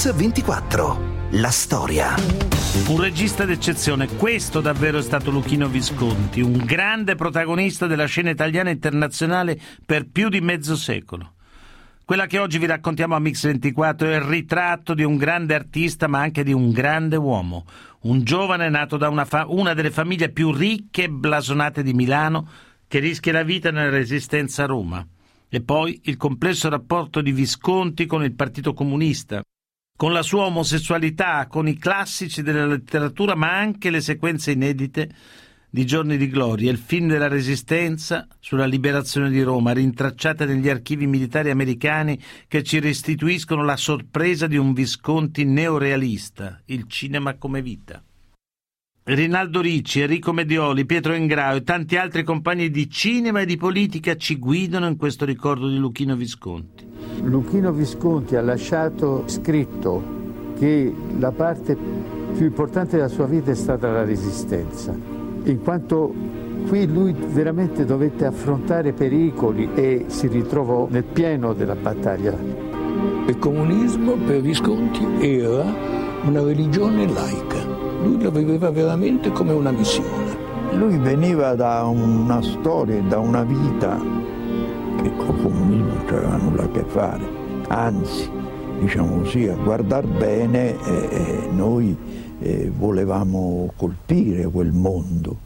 Mix24. La storia. Un regista d'eccezione, questo davvero è stato Luchino Visconti, un grande protagonista della scena italiana e internazionale per più di mezzo secolo. Quella che oggi vi raccontiamo a Mix24 è il ritratto di un grande artista, ma anche di un grande uomo, un giovane nato da una delle famiglie più ricche e blasonate di Milano, che rischia la vita nella resistenza a Roma. E poi il complesso rapporto di Visconti con il Partito Comunista, con la sua omosessualità, con i classici della letteratura, ma anche le sequenze inedite di Giorni di Gloria, il film della Resistenza sulla liberazione di Roma, rintracciate negli archivi militari americani che ci restituiscono la sorpresa di un Visconti neorealista, il cinema come vita. Rinaldo Ricci, Enrico Medioli, Pietro Ingrao e tanti altri compagni di cinema e di politica ci guidano in questo ricordo di Luchino Visconti. Luchino Visconti ha lasciato scritto che la parte più importante della sua vita è stata la Resistenza, in quanto qui lui veramente dovette affrontare pericoli e si ritrovò nel pieno della battaglia. Il comunismo per Visconti era una religione laica, lui la viveva veramente come una missione. Lui veniva da una storia, da una vita che col comunismo non aveva nulla a che fare, anzi, diciamo così, a guardar bene noi volevamo colpire quel mondo.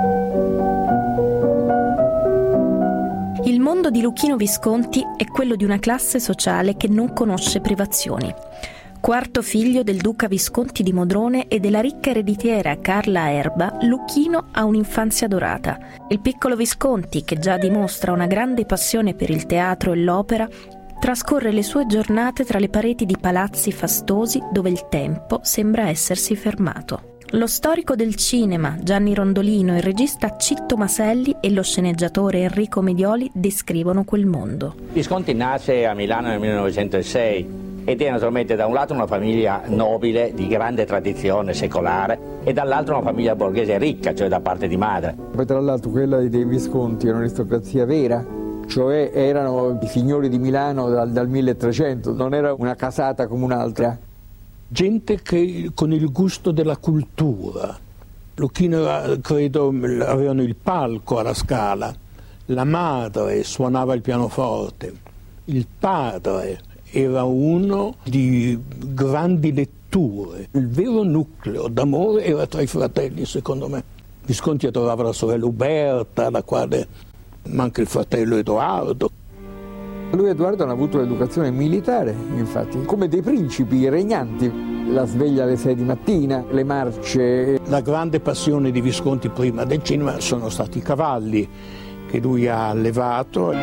Il mondo di Luchino Visconti è quello di una classe sociale che non conosce privazioni. Quarto figlio del duca Visconti di Modrone e della ricca ereditiera Carla Erba, Luchino ha un'infanzia dorata. Il piccolo Visconti, che già dimostra una grande passione per il teatro e l'opera, trascorre le sue giornate tra le pareti di palazzi fastosi dove il tempo sembra essersi fermato. Lo storico del cinema Gianni Rondolino, il regista Citto Maselli e lo sceneggiatore Enrico Medioli descrivono quel mondo. Visconti nasce a Milano nel 1906 ed è naturalmente da un lato una famiglia nobile di grande tradizione secolare e dall'altro una famiglia borghese ricca, cioè da parte di madre. Poi tra l'altro quella dei Visconti è un'aristocrazia vera, cioè erano i signori di Milano dal 1300, non era una casata come un'altra. Gente che con il gusto della cultura. Luchino, credo, avevano il palco alla Scala, la madre suonava il pianoforte, il padre era uno di grandi letture. Il vero nucleo d'amore era tra i fratelli, secondo me. Visconti adorava la sorella Uberta, la quale manca il fratello Edoardo. Lui e Edoardo hanno avuto l'educazione militare, infatti, come dei principi regnanti. La sveglia alle 6 di mattina, le marce. La grande passione di Visconti prima del cinema sono stati i cavalli, che lui ha allevato.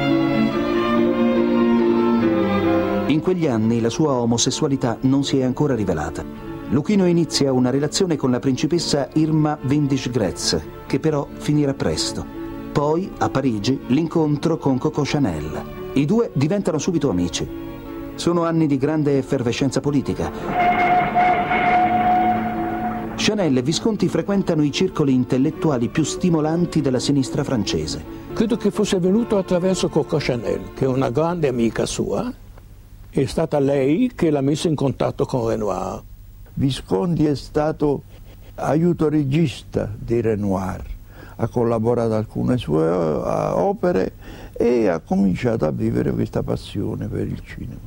In quegli anni la sua omosessualità non si è ancora rivelata. Luchino inizia una relazione con la principessa Irma Windisch-Graetz, che però finirà presto. Poi, a Parigi, l'incontro con Coco Chanel. I due diventano subito amici. Sono anni di grande effervescenza politica. Chanel e Visconti frequentano i circoli intellettuali più stimolanti della sinistra francese. Credo che fosse venuto attraverso Coco Chanel, che è una grande amica sua. È stata lei che l'ha messo in contatto con Renoir. Visconti è stato aiuto regista di Renoir, ha collaborato a alcune sue opere e ha cominciato a vivere questa passione per il cinema.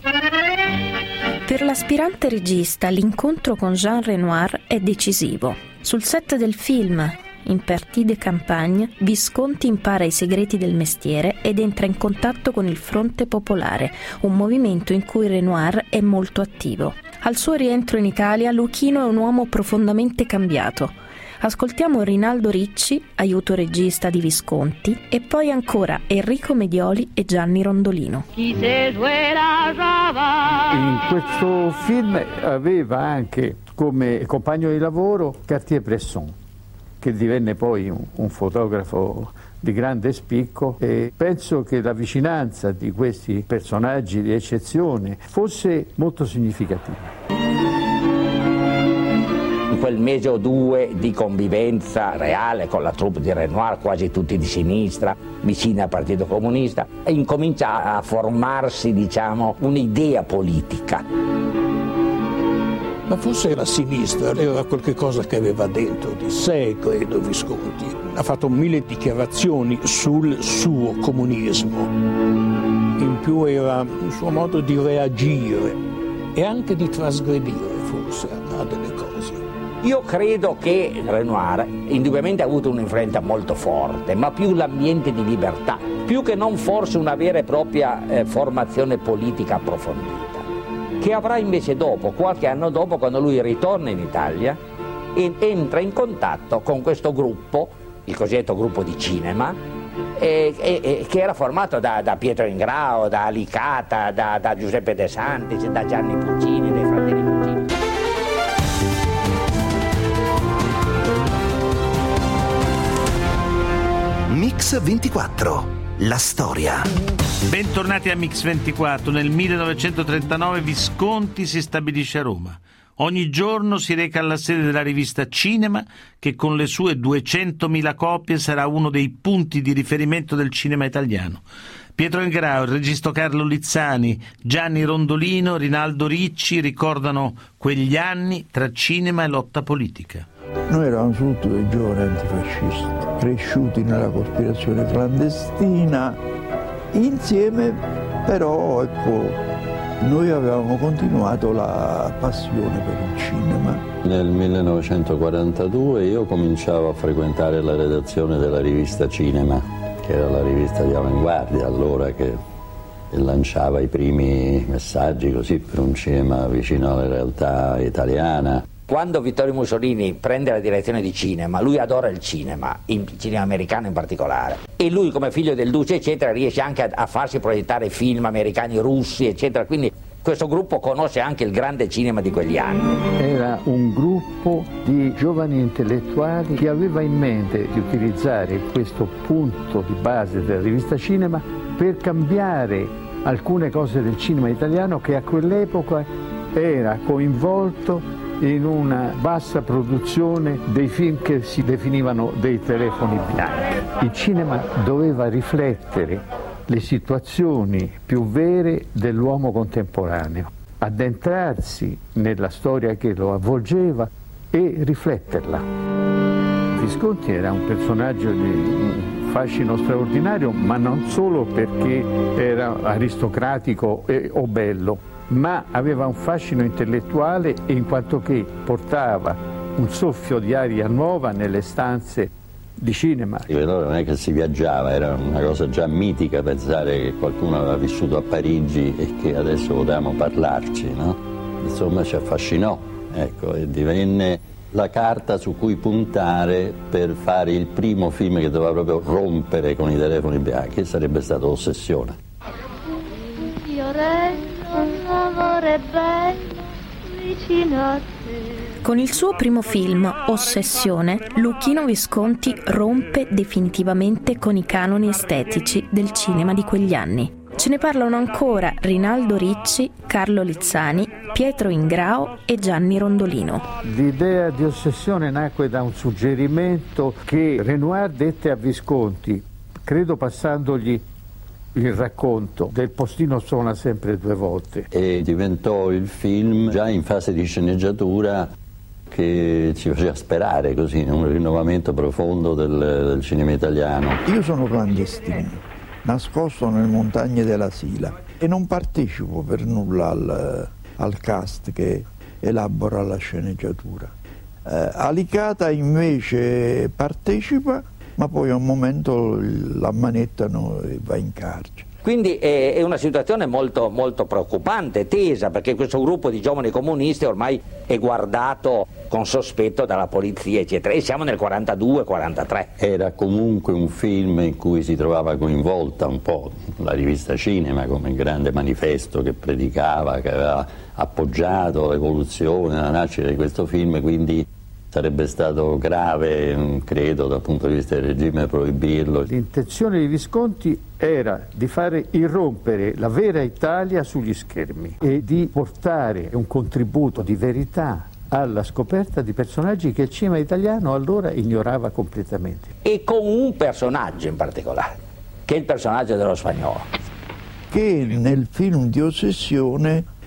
Per l'aspirante regista l'incontro con Jean Renoir è decisivo. Sul set del film In Partie de Campagne, Visconti impara i segreti del mestiere ed entra in contatto con il Fronte Popolare, un movimento in cui Renoir è molto attivo. Al suo rientro in Italia, Luchino è un uomo profondamente cambiato. Ascoltiamo Rinaldo Ricci, aiuto regista di Visconti, e poi ancora Enrico Medioli e Gianni Rondolino. In questo film aveva anche come compagno di lavoro Cartier-Bresson, che divenne poi un fotografo di grande spicco, e penso che la vicinanza di questi personaggi di eccezione fosse molto significativa. In quel mese o due di convivenza reale con la troupe di Renoir, quasi tutti di sinistra, vicini al Partito Comunista, incomincia a formarsi, diciamo, un'idea politica. Ma forse la sinistra era qualche cosa che aveva dentro di sé, credo, Visconti. Ha fatto 1000 dichiarazioni sul suo comunismo. In più era un suo modo di reagire e anche di trasgredire, forse, a delle cose. Io credo che Renoir indubbiamente ha avuto un'influenza molto forte, ma più l'ambiente di libertà, più che non forse una vera e propria formazione politica approfondita, che avrà invece dopo, qualche anno dopo, quando lui ritorna in Italia e entra in contatto con questo gruppo, il cosiddetto gruppo di cinema, che era formato da Pietro Ingrao, da Alicata, da Giuseppe De Santis, da Gianni Puccini, dai fratelli Puccini. Mix 24, la storia. Bentornati a Mix 24. Nel 1939 Visconti si stabilisce a Roma. Ogni giorno si reca alla sede della rivista Cinema, che con le sue 200.000 copie sarà uno dei punti di riferimento del cinema italiano. Pietro Ingrao, il regista Carlo Lizzani, Gianni Rondolino, Rinaldo Ricci ricordano quegli anni tra cinema e lotta politica. Noi eravamo soprattutto dei giovani antifascisti, cresciuti nella cospirazione clandestina, insieme però, ecco, noi avevamo continuato la passione per il cinema. Nel 1942 io cominciavo a frequentare la redazione della rivista Cinema, che era la rivista di avanguardia allora, che lanciava i primi messaggi così per un cinema vicino alla realtà italiana. Quando Vittorio Mussolini prende la direzione di Cinema, lui adora il cinema americano in particolare, e lui come figlio del duce eccetera riesce anche a farsi proiettare film americani, russi eccetera, quindi questo gruppo conosce anche il grande cinema di quegli anni. Era un gruppo di giovani intellettuali che aveva in mente di utilizzare questo punto di base della rivista Cinema per cambiare alcune cose del cinema italiano, che a quell'epoca era coinvolto in una bassa produzione dei film che si definivano dei telefoni bianchi. Il cinema doveva riflettere le situazioni più vere dell'uomo contemporaneo, addentrarsi nella storia che lo avvolgeva e rifletterla. Visconti era un personaggio di un fascino straordinario, ma non solo perché era aristocratico o bello, ma aveva un fascino intellettuale in quanto che portava un soffio di aria nuova nelle stanze di cinema. Allora non è che si viaggiava, era una cosa già mitica pensare che qualcuno aveva vissuto a Parigi e che adesso potevamo parlarci, no? Insomma ci affascinò, ecco, e divenne la carta su cui puntare per fare il primo film che doveva proprio rompere con i telefoni bianchi, sarebbe stata Ossessione. Amore bello vicino a te. Con il suo primo film, Ossessione, Luchino Visconti rompe definitivamente con i canoni estetici del cinema di quegli anni. Ce ne parlano ancora Rinaldo Ricci, Carlo Lizzani, Pietro Ingrao e Gianni Rondolino. L'idea di Ossessione nacque da un suggerimento che Renoir dette a Visconti, credo passandogli il racconto del Postino suona sempre due volte. E diventò il film già in fase di sceneggiatura che ci faceva sperare così in un rinnovamento profondo del cinema italiano. Io sono clandestino, nascosto nelle montagne della Sila e non partecipo per nulla al cast che elabora la sceneggiatura. Alicata invece partecipa, ma poi a un momento l'ammanettano e va in carcere. Quindi è una situazione molto, molto preoccupante, tesa, perché questo gruppo di giovani comunisti ormai è guardato con sospetto dalla polizia, eccetera, e siamo nel 42-43. Era comunque un film in cui si trovava coinvolta un po' la rivista Cinema come grande manifesto che predicava, che aveva appoggiato l'evoluzione, la nascita di questo film, quindi sarebbe stato grave, credo, dal punto di vista del regime proibirlo. L'intenzione di Visconti era di fare irrompere la vera Italia sugli schermi e di portare un contributo di verità alla scoperta di personaggi che il cinema italiano allora ignorava completamente. E con un personaggio in particolare, che è il personaggio dello Spagnolo. Che nel film di Ossessione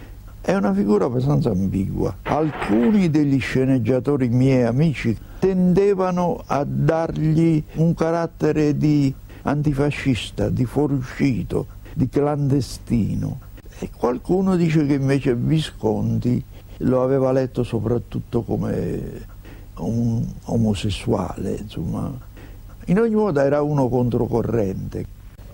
È una figura abbastanza ambigua. Alcuni degli sceneggiatori miei amici tendevano a dargli un carattere di antifascista, di fuoriuscito, di clandestino. E qualcuno dice che invece Visconti lo aveva letto soprattutto come un omosessuale, insomma. In ogni modo era uno controcorrente.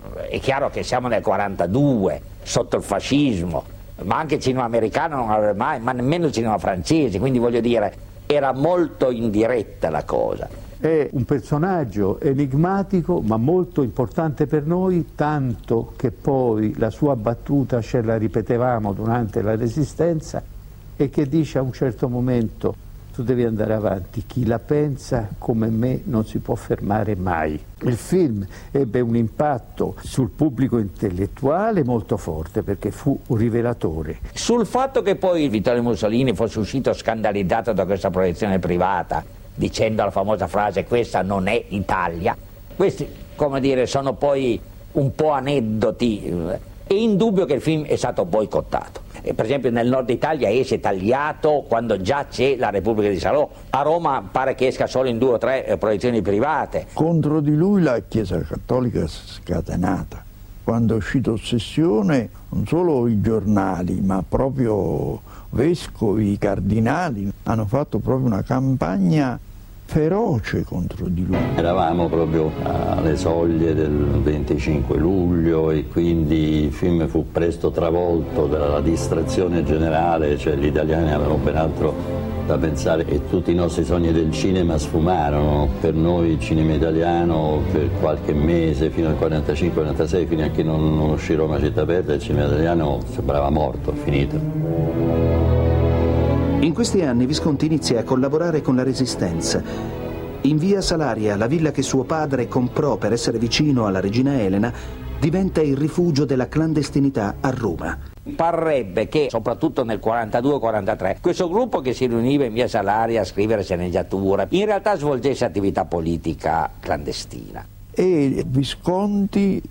È chiaro che siamo nel 42, sotto il fascismo, ma anche il cinema americano non avrebbe mai, ma nemmeno il cinema francese, quindi voglio dire, era molto indiretta la cosa. È un personaggio enigmatico ma molto importante per noi, tanto che poi la sua battuta ce la ripetevamo durante la Resistenza e che dice a un certo momento: tu devi andare avanti, chi la pensa come me non si può fermare mai. Il film ebbe un impatto sul pubblico intellettuale molto forte perché fu un rivelatore. Sul fatto che poi Vittorio Mussolini fosse uscito scandalizzato da questa proiezione privata, dicendo la famosa frase "questa non è Italia", questi, come dire, sono poi un po' aneddoti. È indubbio che il film è stato boicottato. Per esempio nel nord Italia esce tagliato quando già c'è la Repubblica di Salò. A Roma pare che esca solo in 2 o 3 proiezioni private. Contro di lui la Chiesa Cattolica è scatenata. Quando è uscito Ossessione, non solo i giornali, ma proprio vescovi, cardinali, hanno fatto proprio una campagna feroce contro di lui. Eravamo proprio alle soglie del 25 luglio e quindi il film fu presto travolto dalla distrazione generale, cioè gli italiani avevano ben altro da pensare e tutti i nostri sogni del cinema sfumarono. Per noi il cinema italiano per qualche mese, fino al 45-46, fino a che non uscì Roma città aperta, il cinema italiano sembrava morto, finito. In questi anni Visconti inizia a collaborare con la Resistenza. In via Salaria, la villa che suo padre comprò per essere vicino alla regina Elena, diventa il rifugio della clandestinità a Roma. Parrebbe che, soprattutto nel 42-43, questo gruppo che si riuniva in via Salaria a scrivere sceneggiatura, in realtà svolgesse attività politica clandestina. E Visconti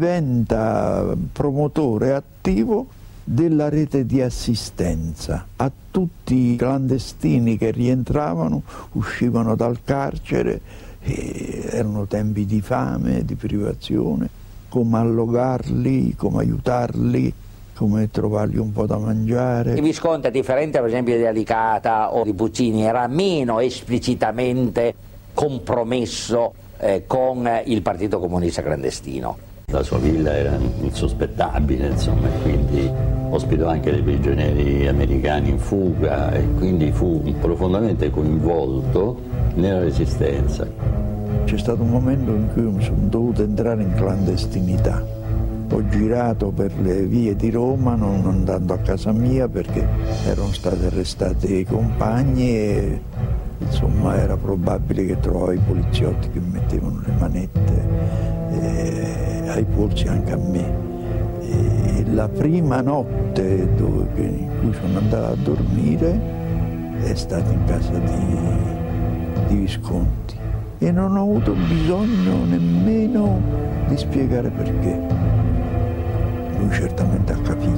diventa promotore attivo della rete di assistenza a tutti i clandestini che rientravano, uscivano dal carcere, erano tempi di fame, di privazione, come allogarli, come aiutarli, come trovargli un po' da mangiare. Il Visconti, a differenza per esempio di Alicata o di Puccini, era meno esplicitamente compromesso con il Partito Comunista clandestino. La sua villa era insospettabile, insomma, quindi ospitò anche dei prigionieri americani in fuga e quindi fu profondamente coinvolto nella Resistenza. C'è stato un momento in cui mi sono dovuto entrare in clandestinità. Ho girato per le vie di Roma non andando a casa mia perché erano stati arrestati i compagni e insomma era probabile che trovavo i poliziotti che mettevano le manette ai polsi anche a me. E la prima notte in cui sono andato a dormire è stata in casa di Visconti e non ho avuto bisogno nemmeno di spiegare perché. Lui certamente ha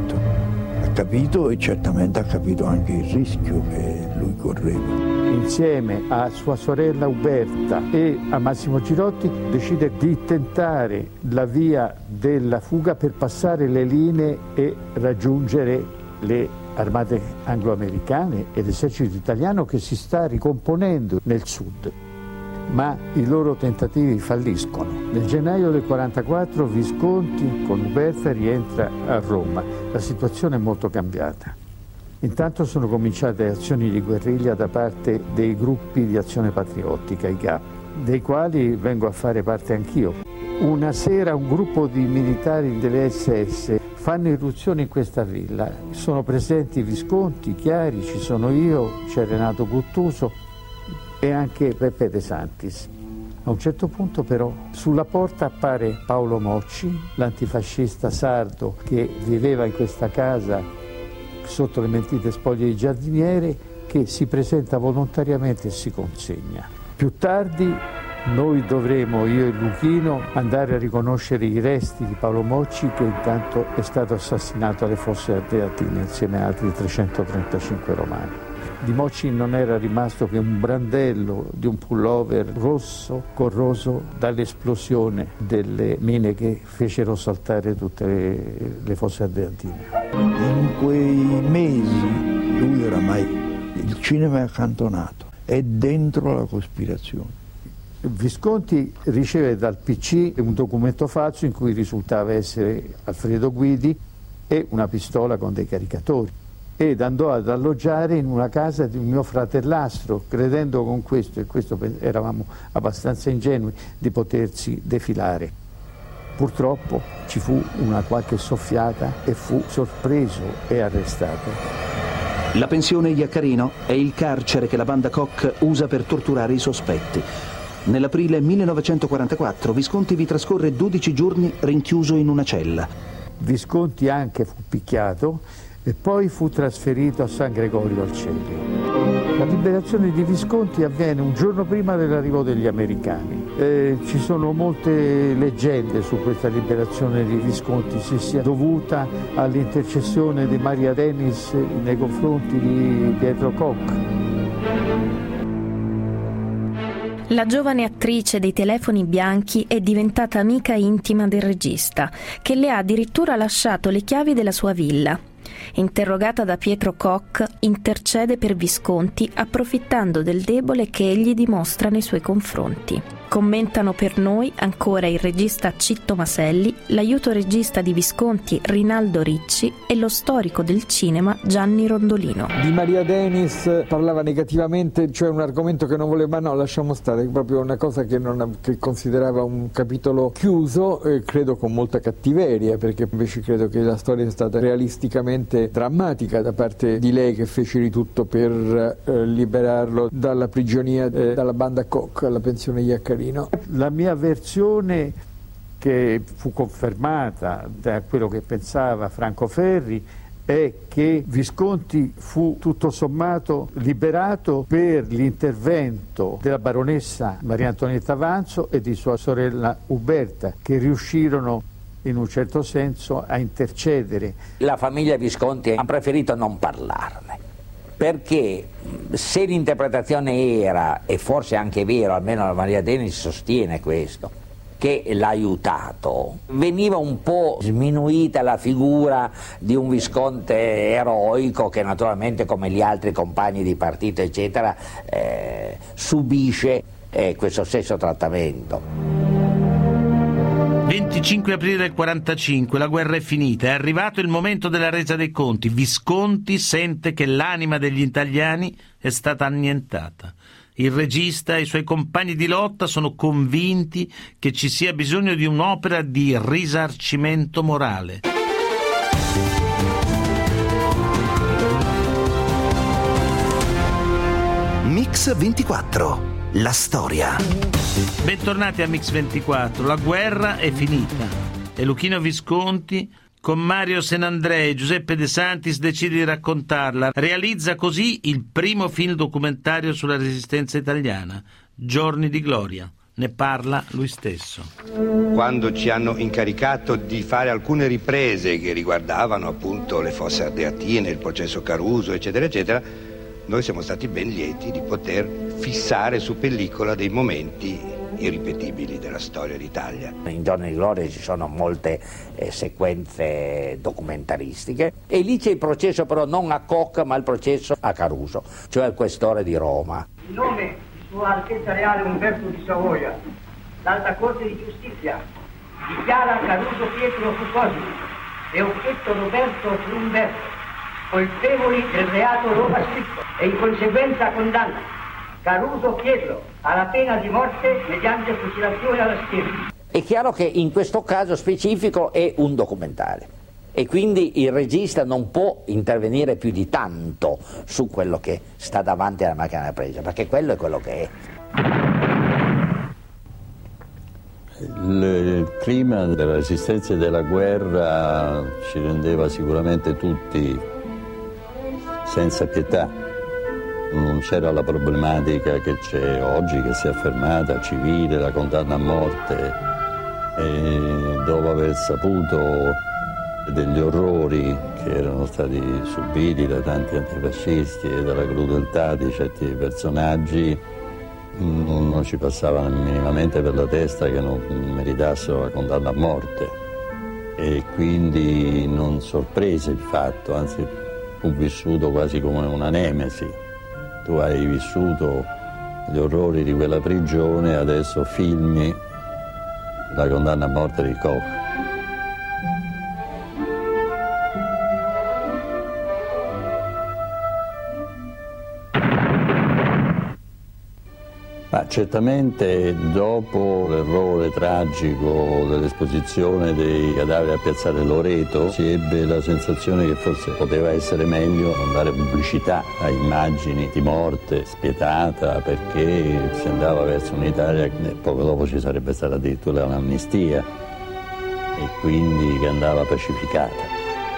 capito e certamente ha capito anche il rischio che lui correva. Insieme a sua sorella Uberta e a Massimo Girotti decide di tentare la via della fuga per passare le linee e raggiungere le armate anglo-americane e l'esercito italiano che si sta ricomponendo nel sud. Ma i loro tentativi falliscono. Nel gennaio del 1944 Visconti con Uberta rientra a Roma. La situazione è molto cambiata. Intanto sono cominciate azioni di guerriglia da parte dei gruppi di azione patriottica, i GAP, dei quali vengo a fare parte anch'io. Una sera un gruppo di militari delle SS fanno irruzione in questa villa. Sono presenti Visconti, Chiari, ci sono io, c'è Renato Guttuso e anche Peppe De Santis. A un certo punto però sulla porta appare Paolo Mocci, l'antifascista sardo che viveva in questa casa sotto le mentite spoglie di giardiniere, che si presenta volontariamente e si consegna. Più tardi Noi dovremo, io e Luchino, andare a riconoscere i resti di Paolo Mocci, che intanto è stato assassinato alle Fosse Ardeatine insieme a altri 335 romani. Di Mocci non era rimasto che un brandello di un pullover rosso corroso dall'esplosione delle mine che fecero saltare tutte le Fosse Ardeatine. In quei mesi lui oramai il cinema è accantonato, è dentro la cospirazione. Visconti riceve dal PC un documento falso in cui risultava essere Alfredo Guidi e una pistola con dei caricatori, ed andò ad alloggiare in una casa di un mio fratellastro, credendo con questo, e questo eravamo abbastanza ingenui, di potersi defilare. Purtroppo ci fu una qualche soffiata e fu sorpreso e arrestato. La pensione Iaccarino è il carcere che la banda Koch usa per torturare i sospetti. Nell'aprile 1944 Visconti vi trascorre 12 giorni rinchiuso in una cella. Visconti anche fu picchiato e poi fu trasferito a San Gregorio al Celio. La liberazione di Visconti avviene un giorno prima dell'arrivo degli americani. Ci sono molte leggende su questa liberazione di Visconti, se sia dovuta all'intercessione di Maria Denis nei confronti di Pietro Koch. La giovane attrice dei telefoni bianchi è diventata amica intima del regista, che le ha addirittura lasciato le chiavi della sua villa. Interrogata da Pietro Koch, intercede per Visconti approfittando del debole che egli dimostra nei suoi confronti. Commentano per noi ancora il regista Citto Maselli, l'aiuto regista di Visconti Rinaldo Ricci e lo storico del cinema Gianni Rondolino. Di Maria Denis parlava negativamente, cioè un argomento che non voleva, no, lasciamo stare, proprio una cosa che considerava un capitolo chiuso, credo con molta cattiveria, perché invece credo che la storia sia stata realisticamente drammatica da parte di lei, che fece di tutto per liberarlo dalla prigionia dalla banda Koch alla pensione Iaccarino. La mia versione, che fu confermata da quello che pensava Franco Ferri, è che Visconti fu tutto sommato liberato per l'intervento della baronessa Maria Antonietta Vanzo e di sua sorella Uberta, che riuscirono in un certo senso a intercedere. La famiglia Visconti ha preferito non parlarne, perché se l'interpretazione era, e forse anche vero, almeno la Maria Denis sostiene questo, che l'ha aiutato, veniva un po' sminuita la figura di un Visconte eroico che naturalmente, come gli altri compagni di partito eccetera, subisce questo stesso trattamento. 25 aprile del 45, la guerra è finita, è arrivato il momento della resa dei conti. Visconti sente che l'anima degli italiani è stata annientata. Il regista e i suoi compagni di lotta sono convinti che ci sia bisogno di un'opera di risarcimento morale. Mix 24, la storia. Bentornati a Mix 24. La guerra è finita e Luchino Visconti, con Mario Senandrei e Giuseppe De Santis, decide di raccontarla. Realizza così il primo film documentario sulla resistenza italiana, Giorni di gloria. Ne parla lui stesso. Quando ci hanno incaricato di fare alcune riprese che riguardavano appunto le Fosse Ardeatine, il processo Caruso, eccetera, eccetera, noi siamo stati ben lieti di poter fissare su pellicola dei momenti irripetibili della storia d'Italia. In Giorni di gloria ci sono molte sequenze documentaristiche e lì c'è il processo però non a Koch ma il processo a Caruso, cioè al questore di Roma. In nome di Sua Altezza Reale Umberto di Savoia, l'Alta Corte di Giustizia dichiara Caruso Pietro Foucault e Occhetto Roberto Flumberto colpevoli del reato roba scritto e in conseguenza condanna Caruso Pietro alla pena di morte mediante fucilazione alla schiena. È chiaro che in questo caso specifico è un documentario e quindi il regista non può intervenire più di tanto su quello che sta davanti alla macchina da presa, perché quello è quello che è. Il clima della resistenza e della guerra ci rendeva sicuramente tutti senza pietà, Non c'era la problematica che c'è oggi, che si è affermata, civile, la condanna a morte, e dopo aver saputo degli orrori che erano stati subiti da tanti antifascisti e dalla crudeltà di certi personaggi, non ci passava minimamente per la testa che non meritassero la condanna a morte, e quindi non sorprese il fatto, anzi fu vissuto quasi come una nemesi. Tu hai vissuto gli orrori di quella prigione, adesso filmi la condanna a morte di Koch. Ma certamente dopo l'errore tragico dell'esposizione dei cadaveri a Piazzale Loreto si ebbe la sensazione che forse poteva essere meglio non dare pubblicità a immagini di morte spietata, perché si andava verso un'Italia e poco dopo ci sarebbe stata addirittura un'amnistia, e quindi che andava pacificata.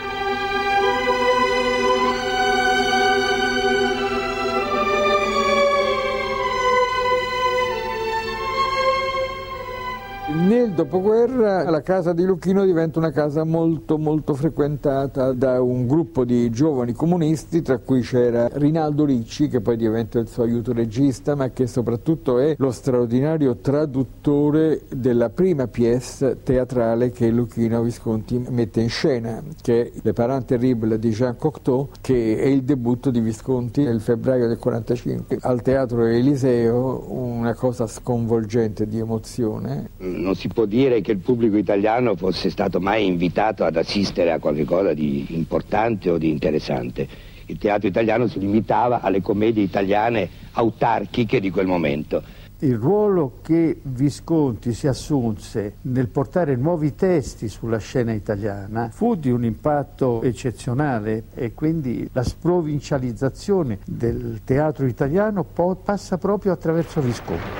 Nel dopoguerra la casa di Luchino diventa una casa molto molto frequentata da un gruppo di giovani comunisti, tra cui c'era Rinaldo Ricci, che poi diventa il suo aiuto regista, ma che soprattutto è lo straordinario traduttore della prima pièce teatrale che Luchino Visconti mette in scena, che è Le Parents Terribles di Jean Cocteau, che è il debutto di Visconti nel febbraio del 1945 al Teatro Eliseo, una cosa sconvolgente di emozione. Non si può dire che il pubblico italiano fosse stato mai invitato ad assistere a qualcosa di importante o di interessante. Il teatro italiano si limitava alle commedie italiane autarchiche di quel momento. Il ruolo che Visconti si assunse nel portare nuovi testi sulla scena italiana fu di un impatto eccezionale, e quindi la sprovincializzazione del teatro italiano passa proprio attraverso Visconti.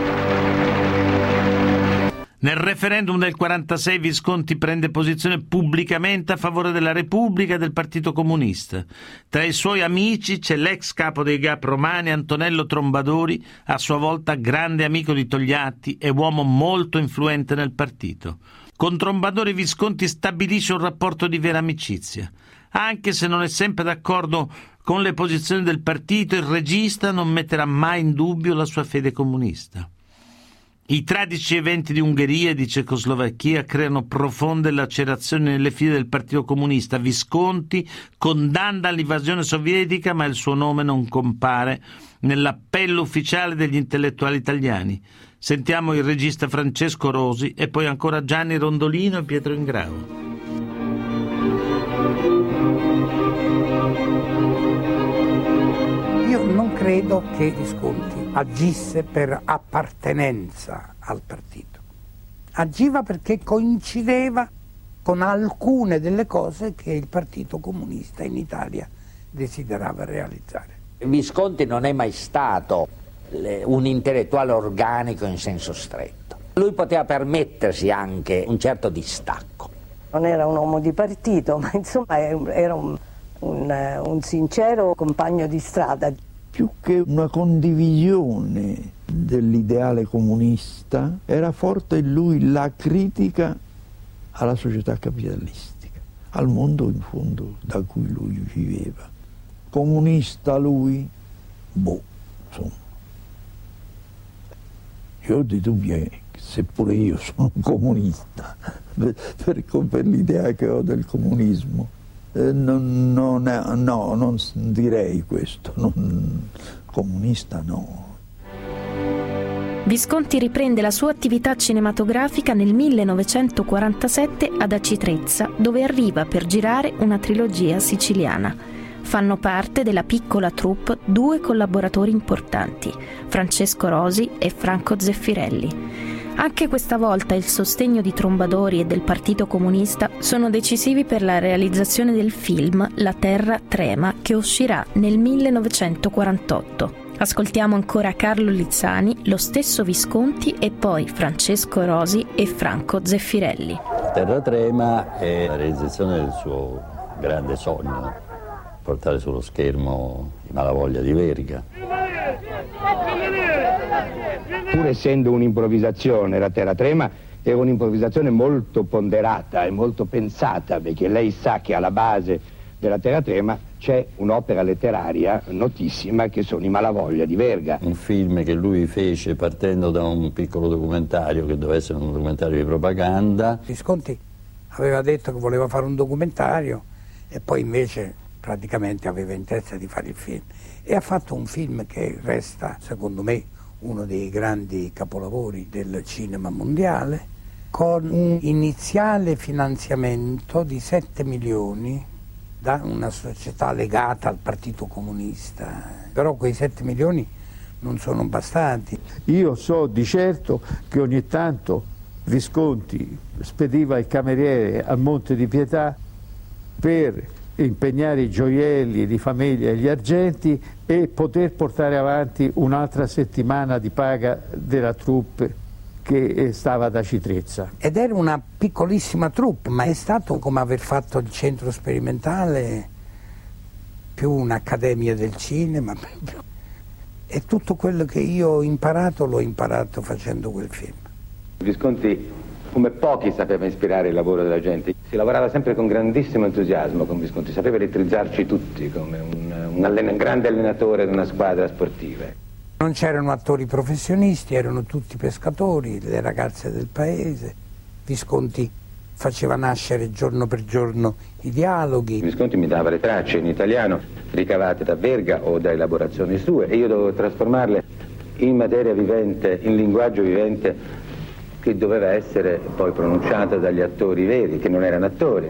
Nel referendum del 1946 Visconti prende posizione pubblicamente a favore della Repubblica e del Partito Comunista. Tra i suoi amici c'è l'ex capo dei GAP romani Antonello Trombadori, a sua volta grande amico di Togliatti e uomo molto influente nel partito. Con Trombadori Visconti stabilisce un rapporto di vera amicizia. Anche se non è sempre d'accordo con le posizioni del partito, il regista non metterà mai in dubbio la sua fede comunista. I tragici eventi di Ungheria e di Cecoslovacchia creano profonde lacerazioni nelle file del Partito Comunista. Visconti condanna l'invasione sovietica, ma il suo nome non compare nell'appello ufficiale degli intellettuali italiani. Sentiamo il regista Francesco Rosi e poi ancora Gianni Rondolino e Pietro Ingrao. Io non credo che Visconti agisse per appartenenza al partito. Agiva perché coincideva con alcune delle cose che il Partito Comunista in Italia desiderava realizzare. Visconti non è mai stato un intellettuale organico in senso stretto. Lui poteva permettersi anche un certo distacco. Non era un uomo di partito, ma insomma era un sincero compagno di strada. Più che una condivisione dell'ideale comunista, era forte in lui la critica alla società capitalistica, al mondo in fondo da cui lui viveva. Comunista lui? Insomma. Io ho detto bien, seppure io sono comunista, per l'idea che ho del comunismo. Non direi questo, comunista no. Visconti riprende la sua attività cinematografica nel 1947 ad Aci Trezza, dove arriva per girare una trilogia siciliana. Fanno parte della piccola troupe due collaboratori importanti, Francesco Rosi e Franco Zeffirelli. Anche questa volta il sostegno di Trombadori e del Partito Comunista sono decisivi per la realizzazione del film La terra trema, che uscirà nel 1948. Ascoltiamo ancora Carlo Lizzani, lo stesso Visconti e poi Francesco Rosi e Franco Zeffirelli. La terra trema è la realizzazione del suo grande sogno, portare sullo schermo I Malavoglia di Verga. Pur essendo un'improvvisazione, la Terra Trema è un'improvvisazione molto ponderata e molto pensata, perché lei sa che alla base della Terra Trema c'è un'opera letteraria notissima che sono I Malavoglia di Verga. Un film che lui fece partendo da un piccolo documentario che doveva essere un documentario di propaganda. Visconti aveva detto che voleva fare un documentario e poi invece praticamente aveva in testa di fare il film, e ha fatto un film che resta, secondo me, uno dei grandi capolavori del cinema mondiale, con un iniziale finanziamento di 7 milioni da una società legata al Partito Comunista, però quei 7 milioni non sono bastati. Io so di certo che ogni tanto Visconti spediva il cameriere al Monte di Pietà per impegnare i gioielli di famiglia e gli argenti e poter portare avanti un'altra settimana di paga della troupe che stava ad Acitrezza. Ed era una piccolissima troupe, ma è stato come aver fatto il centro sperimentale, più un'accademia del cinema, e tutto quello che io ho imparato l'ho imparato facendo quel film. Visconti, come pochi, sapeva ispirare il lavoro della gente. Si lavorava sempre con grandissimo entusiasmo con Visconti, sapeva elettrizzarci tutti come un grande allenatore di una squadra sportiva. Non c'erano attori professionisti, erano tutti pescatori, le ragazze del paese. Visconti faceva nascere giorno per giorno i dialoghi. Visconti mi dava le tracce in italiano ricavate da Verga o da elaborazioni sue e io dovevo trasformarle in materia vivente, in linguaggio vivente, che doveva essere poi pronunciata dagli attori veri, che non erano attori.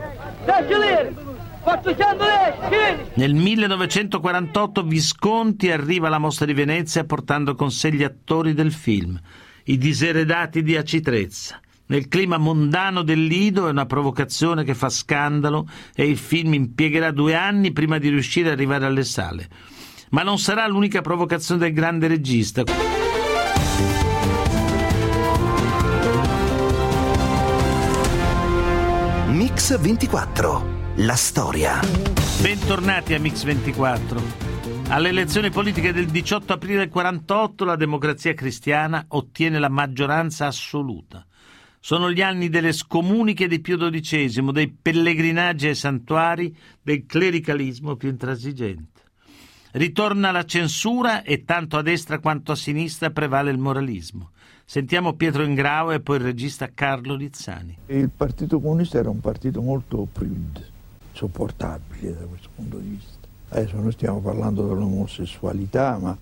Nel 1948 Visconti arriva alla Mostra di Venezia portando con sé gli attori del film, I diseredati di Acitrezza. Nel clima mondano del Lido è una provocazione che fa scandalo e il film impiegherà 2 anni prima di riuscire ad arrivare alle sale. Ma non sarà l'unica provocazione del grande regista. Mix 24, la storia. Bentornati a Mix 24. Alle elezioni politiche del 18 aprile del 48 la Democrazia Cristiana ottiene la maggioranza assoluta. Sono gli anni delle scomuniche di Pio XII, dei pellegrinaggi ai santuari, del clericalismo più intransigente. Ritorna la censura e tanto a destra quanto a sinistra prevale il moralismo. Sentiamo Pietro Ingrao e poi il regista Carlo Rizzani. Il Partito Comunista era un partito molto prude, sopportabile da questo punto di vista. Adesso noi stiamo parlando dell'omosessualità, ma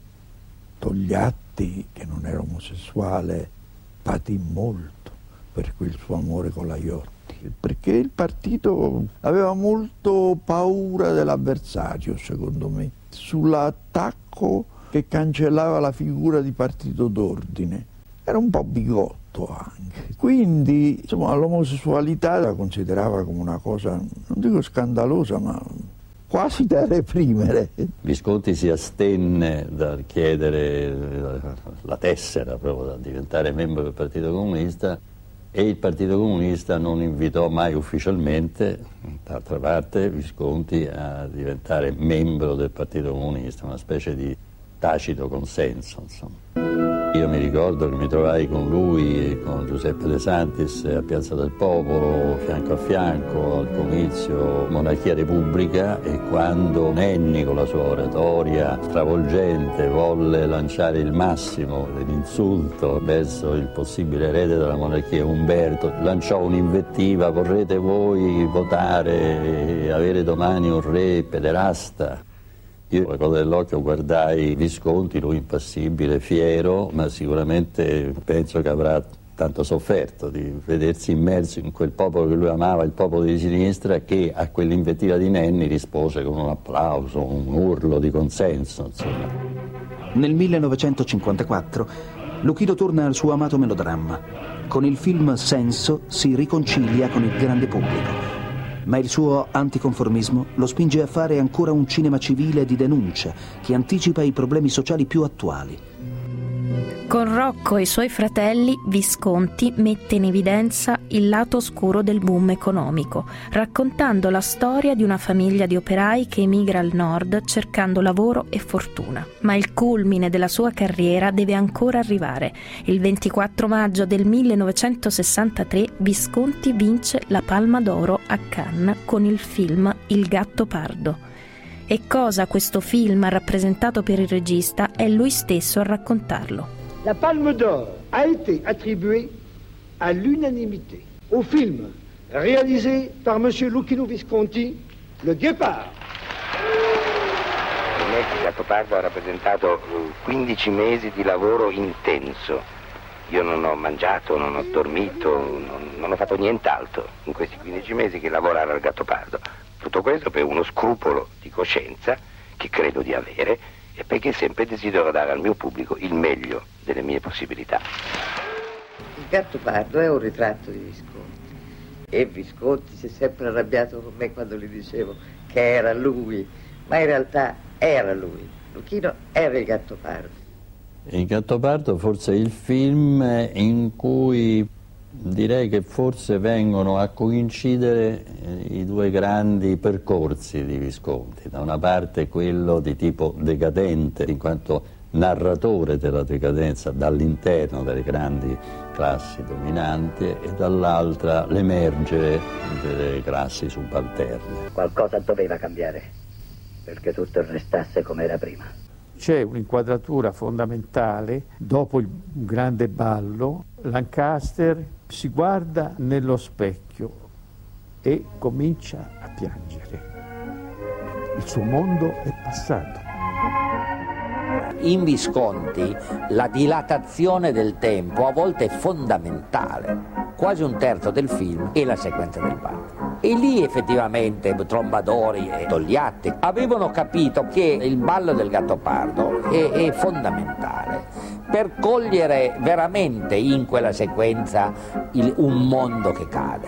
Togliatti, che non era omosessuale, patì molto per quel suo amore con la Iotti, perché il partito aveva molto paura dell'avversario, secondo me, sull'attacco che cancellava la figura di partito d'ordine. Era un po' bigotto anche, quindi insomma l'omosessualità la considerava come una cosa, non dico scandalosa, ma quasi da reprimere. Visconti si astenne dal chiedere la tessera proprio da diventare membro del Partito Comunista e il Partito Comunista non invitò mai ufficialmente, d'altra parte, Visconti a diventare membro del Partito Comunista, una specie di tacito consenso, insomma. Io mi ricordo che mi trovai con lui e con Giuseppe De Santis a Piazza del Popolo, fianco a fianco, al comizio Monarchia-Repubblica, e quando Nenni con la sua oratoria stravolgente volle lanciare il massimo dell'insulto verso il possibile erede della monarchia Umberto, lanciò un'invettiva: vorrete voi votare e avere domani un re pederasta? Io con la coda dell'occhio guardai Visconti, lui impassibile, fiero, ma sicuramente penso che avrà tanto sofferto di vedersi immerso in quel popolo che lui amava, il popolo di sinistra, che a quell'invettiva di Nenni rispose con un applauso, un urlo di consenso, insomma. Nel 1954 Luchino torna al suo amato melodramma. Con il film Senso si riconcilia con il grande pubblico. Ma il suo anticonformismo lo spinge a fare ancora un cinema civile di denuncia che anticipa i problemi sociali più attuali. Con Rocco e i suoi fratelli, Visconti mette in evidenza il lato oscuro del boom economico, raccontando la storia di una famiglia di operai che emigra al nord cercando lavoro e fortuna. Ma il culmine della sua carriera deve ancora arrivare. Il 24 maggio del 1963 Visconti vince la Palma d'Oro a Cannes con il film Il Gattopardo. E cosa questo film ha rappresentato per il regista è lui stesso a raccontarlo. La Palme d'Or a été attribuée à l'unanimité au film réalisé par Monsieur Luchino Visconti, Le Guépard. Per me Il Gattopardo ha rappresentato 15 mesi di lavoro intenso. Io non ho mangiato, non ho dormito, non ho fatto nient'altro in questi 15 mesi che lavorare al Gattopardo. Tutto questo per uno scrupolo di coscienza che credo di avere e perché sempre desidero dare al mio pubblico il meglio delle mie possibilità. Il Gattopardo è un ritratto di Visconti e Visconti si è sempre arrabbiato con me quando gli dicevo che era lui, ma in realtà era lui. Luchino era il Gattopardo. Il Gattopardo forse è il film in cui direi che forse vengono a coincidere i due grandi percorsi di Visconti. Da una parte quello di tipo decadente, in quanto narratore della decadenza dall'interno delle grandi classi dominanti, e dall'altra l'emergere delle classi subalterne. Qualcosa doveva cambiare perché tutto restasse come era prima. C'è un'inquadratura fondamentale, dopo il grande ballo, Lancaster si guarda nello specchio e comincia a piangere. Il suo mondo è passato. In Visconti la dilatazione del tempo a volte è fondamentale. Quasi un terzo del film è la sequenza del ballo. E lì effettivamente Trombadori e Togliatti avevano capito che il ballo del Gattopardo è fondamentale per cogliere veramente in quella sequenza un mondo che cade.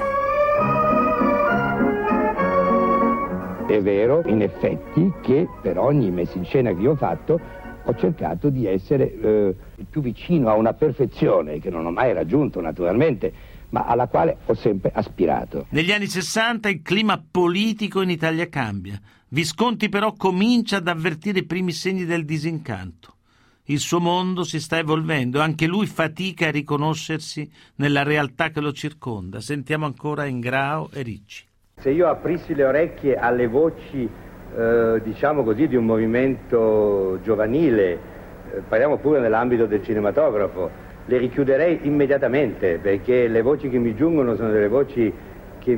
È vero, in effetti, che per ogni messa in scena che io ho fatto ho cercato di essere il più vicino a una perfezione che non ho mai raggiunto naturalmente, ma alla quale ho sempre aspirato. Negli anni 60 il clima politico in Italia cambia. Visconti però comincia ad avvertire i primi segni del disincanto. Il suo mondo si sta evolvendo, anche lui fatica a riconoscersi nella realtà che lo circonda. Sentiamo ancora Ingrao e Ricci. Se io aprissi le orecchie alle voci, diciamo così, di un movimento giovanile, parliamo pure nell'ambito del cinematografo, le richiuderei immediatamente, perché le voci che mi giungono sono delle voci che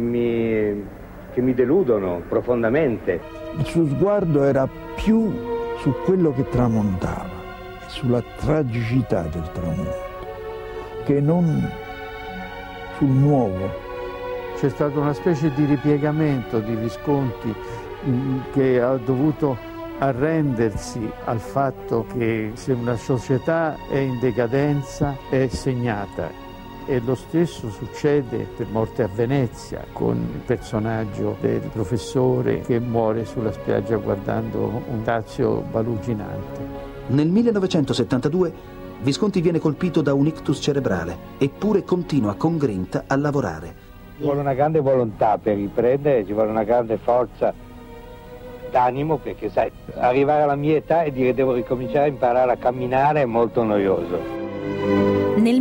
mi deludono profondamente. Il suo sguardo era più su quello che tramontava, sulla tragicità del tramonto, che non sul nuovo. C'è stata una specie di ripiegamento di Visconti che ha dovuto arrendersi al fatto che se una società è in decadenza è segnata, e lo stesso succede per Morte a Venezia con il personaggio del professore che muore sulla spiaggia guardando un tazio baluginante. Nel 1972 Visconti viene colpito da un ictus cerebrale, eppure continua con grinta a lavorare. Ci vuole una grande volontà per riprendere, ci vuole una grande forza d'animo, perché sai, arrivare alla mia età e dire devo ricominciare a imparare a camminare è molto noioso. Nel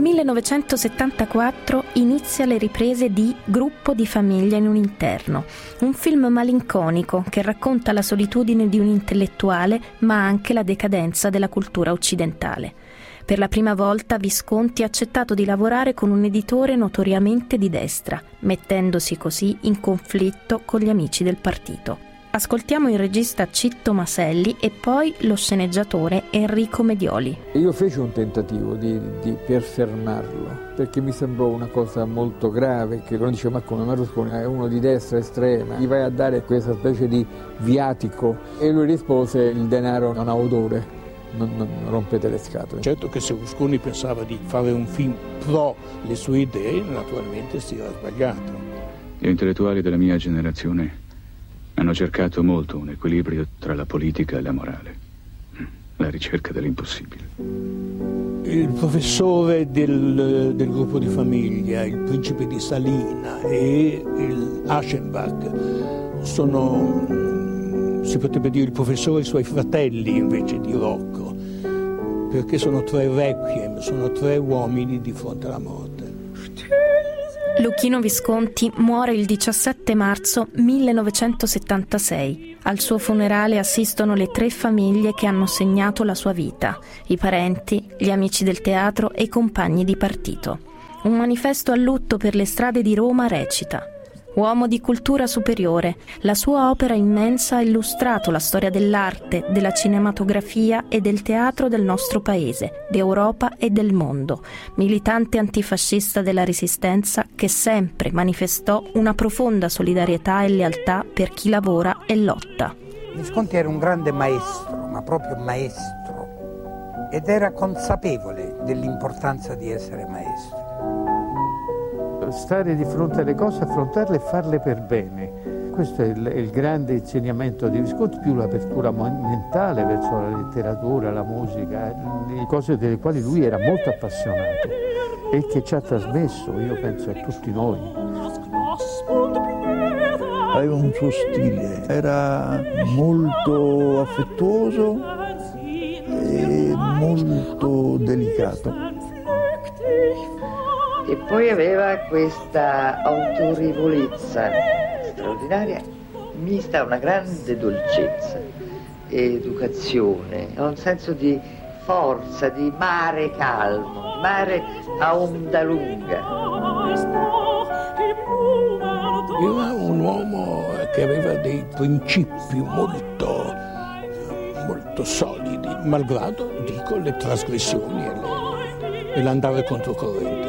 1974 inizia le riprese di Gruppo di famiglia in un interno, un film malinconico che racconta la solitudine di un intellettuale ma anche la decadenza della cultura occidentale. Per la prima volta Visconti ha accettato di lavorare con un editore notoriamente di destra, mettendosi così in conflitto con gli amici del partito. Ascoltiamo il regista Citto Maselli e poi lo sceneggiatore Enrico Medioli. Io feci un tentativo per fermarlo, perché mi sembrò una cosa molto grave, che uno dice ma come Marusconi è uno di destra estrema, gli vai a dare questa specie di viatico, e lui rispose il denaro non ha odore, non rompete le scatole. Certo che se Rusconi pensava di fare un film pro le sue idee, naturalmente si era sbagliato. Gli intellettuali della mia generazione hanno cercato molto un equilibrio tra la politica e la morale. la ricerca dell'impossibile. Il professore del gruppo di famiglia, il principe di Salina e il Aschenbach sono, si potrebbe dire, il professore e i suoi fratelli invece di Rocco, perché sono 3 requiem, sono 3 uomini di fronte alla morte. Luchino Visconti muore il 17 marzo 1976. Al suo funerale assistono le 3 famiglie che hanno segnato la sua vita, i parenti, gli amici del teatro e i compagni di partito. Un manifesto a lutto per le strade di Roma recita: uomo di cultura superiore, la sua opera immensa ha illustrato la storia dell'arte, della cinematografia e del teatro del nostro paese, d'Europa e del mondo, militante antifascista della Resistenza che sempre manifestò una profonda solidarietà e lealtà per chi lavora e lotta. Visconti era un grande maestro, ma proprio maestro, ed era consapevole dell'importanza di essere maestro. Stare di fronte alle cose, affrontarle e farle per bene. Questo è il grande insegnamento di Visconti, più l'apertura mentale verso la letteratura, la musica, le cose delle quali lui era molto appassionato e che ci ha trasmesso, io penso, a tutti noi. Aveva un suo stile, era molto affettuoso e molto delicato. E poi aveva questa autorevolezza straordinaria, mista a una grande dolcezza, educazione, a un senso di forza, di mare calmo, mare a onda lunga. Era un uomo che aveva dei principi molto solidi, malgrado, dico, le trasgressioni e l'andare controcorrente.